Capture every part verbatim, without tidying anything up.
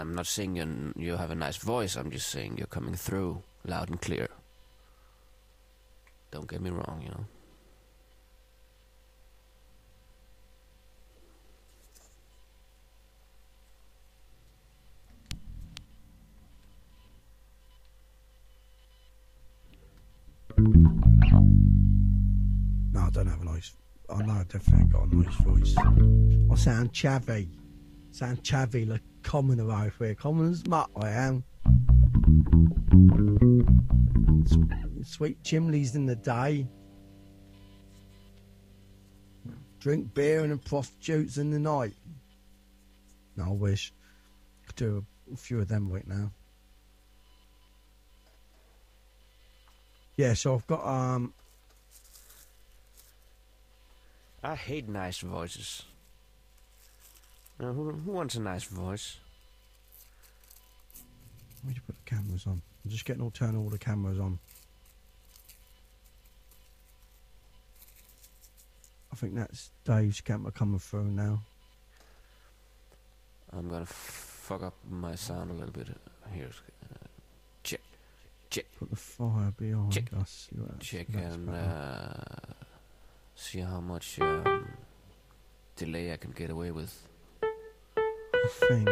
I'm not saying you you have a nice voice. I'm just saying you're coming through loud and clear. Don't get me wrong, you know. No, I don't have a nice. I know I definitely got a nice voice. I sound chavvy. Sound chavvy like commoner over here. Common as muck I am. Sweet chimneys in the day. Drink beer and prostitutes in the night. No, I wish. Could do a few of them right now. Yeah, so I've got um I hate nice voices. Now, who, who wants a nice voice? Where'd you put the cameras on? I'm just getting all turn all the cameras on. I think that's Dave's camera coming through now. I'm gonna f fuck up my sound a little bit. Here's uh, check, check. Put the fire behind check. us. Check and uh, see how much um, delay I can get away with. I think.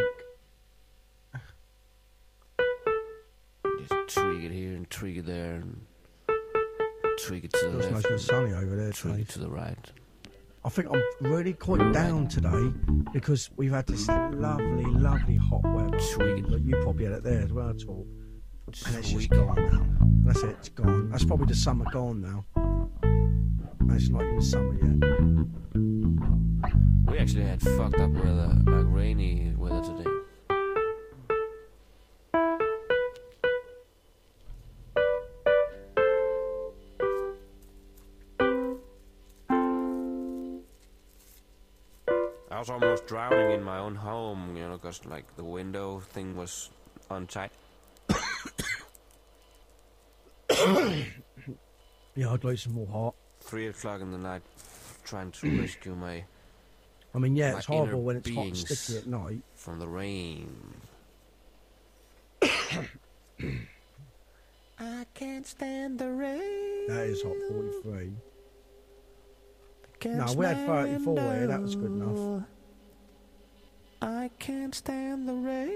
Just tweak it here and tweak it there and tweak it to the It's left. nice and sunny over there. Tweak Today. it to the right. I think I'm really quite down today because we've had this lovely, lovely hot weather. Tweak it. But you probably had it there as well, Talk. And it's just Tweak. gone now. That's it, it's gone. That's probably the summer gone now. And it's not even summer yet. We actually had fucked up weather, like rainy weather today. I was almost drowning in my own home, you know, because like the window thing was untight. Yeah, I'd like some more hot. Three o'clock in the night, trying to rescue my I mean, yeah, My it's horrible inner when it's hot and beings. sticky at night. from the rain. I can't stand the rain. That is hot forty-three. No, Against we had my thirty-four here, that was good window. enough. I can't stand the rain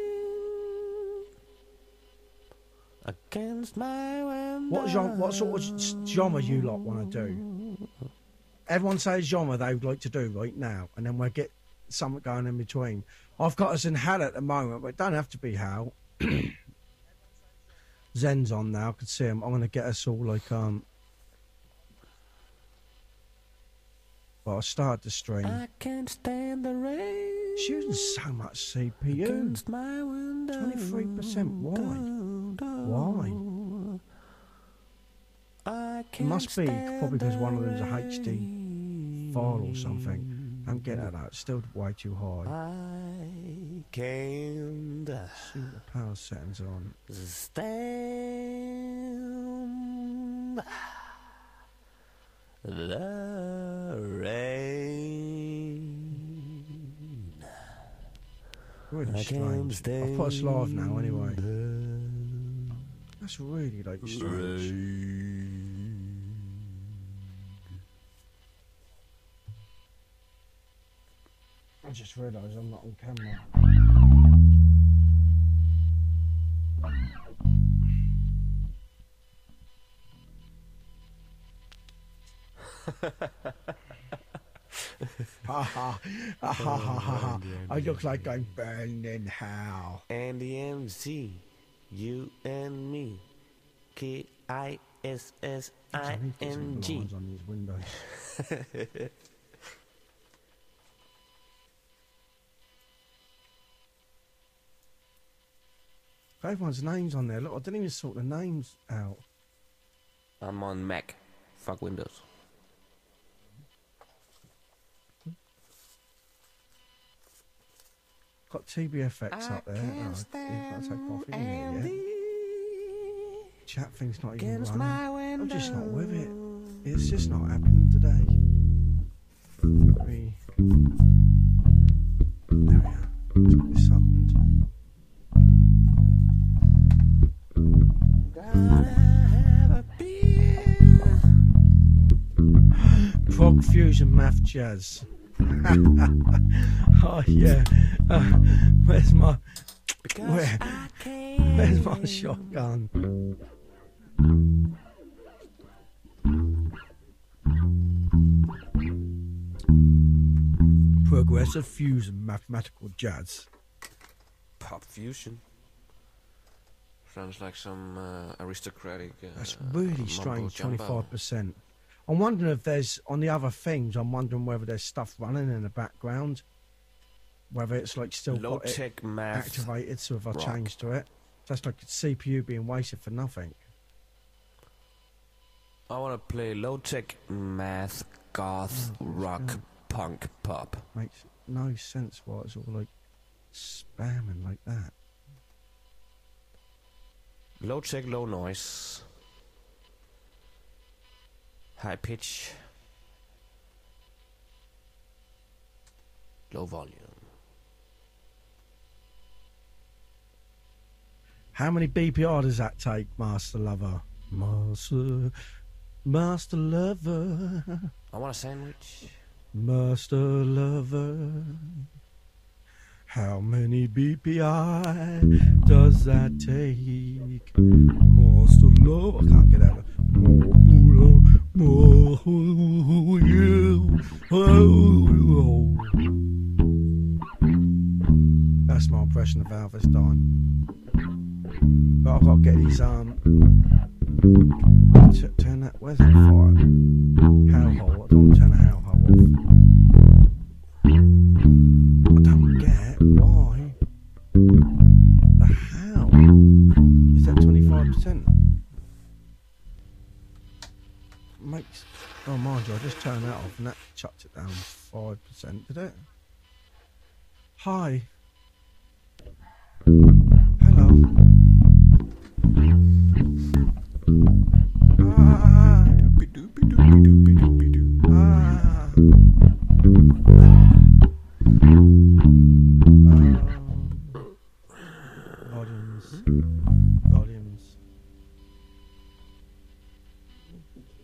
against my window. What genre, what sort of s- genre you lot want to do? Everyone says genre they would like to do right now, and then we'll get something going in between. I've got us in Hal at the moment, but it don't have to be Hal. Zen's on now, I can see him. I'm going to get us all like, um... Well, I started the stream. I can't stand the rain. It's using so much C P U. Against my window. twenty-three percent. Why? Why? I It can't must be stand probably because one of the them's a H D file or something. Don't get that out. It's still way too high. I can't See what the power settings are on. stand the rain. Really I can't strange. I've put us live now anyway. stand That's really like the strange. rain. I just realised I'm not on camera. Ha ha ha ha ha ha. I look like I'm burned in hell. Andy M C, you and me, K I S S I N G. Lines on these windows. Everyone's names on there. Look, I didn't even sort the names out. I'm on Mac. Fuck Windows. Got T B F X up there. Oh, you've got to take off in here, yeah? Chat thing's not even running. I'm just not with it. It's just not happening today. We... There we are. Let's get this up and... fusion math jazz. Oh yeah. Uh, where's my where? Where's my shotgun? Progressive fusion mathematical jazz. Pop fusion. Sounds like some uh, aristocratic. Uh, That's really strange. jumbo. Twenty-five percent. I'm wondering if there's on the other things. I'm wondering whether there's stuff running in the background. Whether it's like still Low got it tech math. activated. So if I rock. change to it, that's like C P U being wasted for nothing. I want to play low tech math, goth, Oh, rock, yeah. punk, pop. Makes no sense why it's all like spamming like that. Low tech, low noise. High pitch. Low volume. How many B P R does that take, Master Lover? Master, Master Lover, I want a sandwich. Master Lover. How many B P I does that take? Master Lover. I can't get out of more, more, more, you. Oh. That's my impression of Elvis dying. But I've got to get these, um, t- turn that, where's that fire? Hellhole, I don't want to turn the hellhole off. I don't get why. The hell? Is that twenty-five percent? Makes, oh mind you, I just turned that off and that chucked it down five percent, did it? Hi. Hello. Ah. Ah. Um, volumes. Volumes.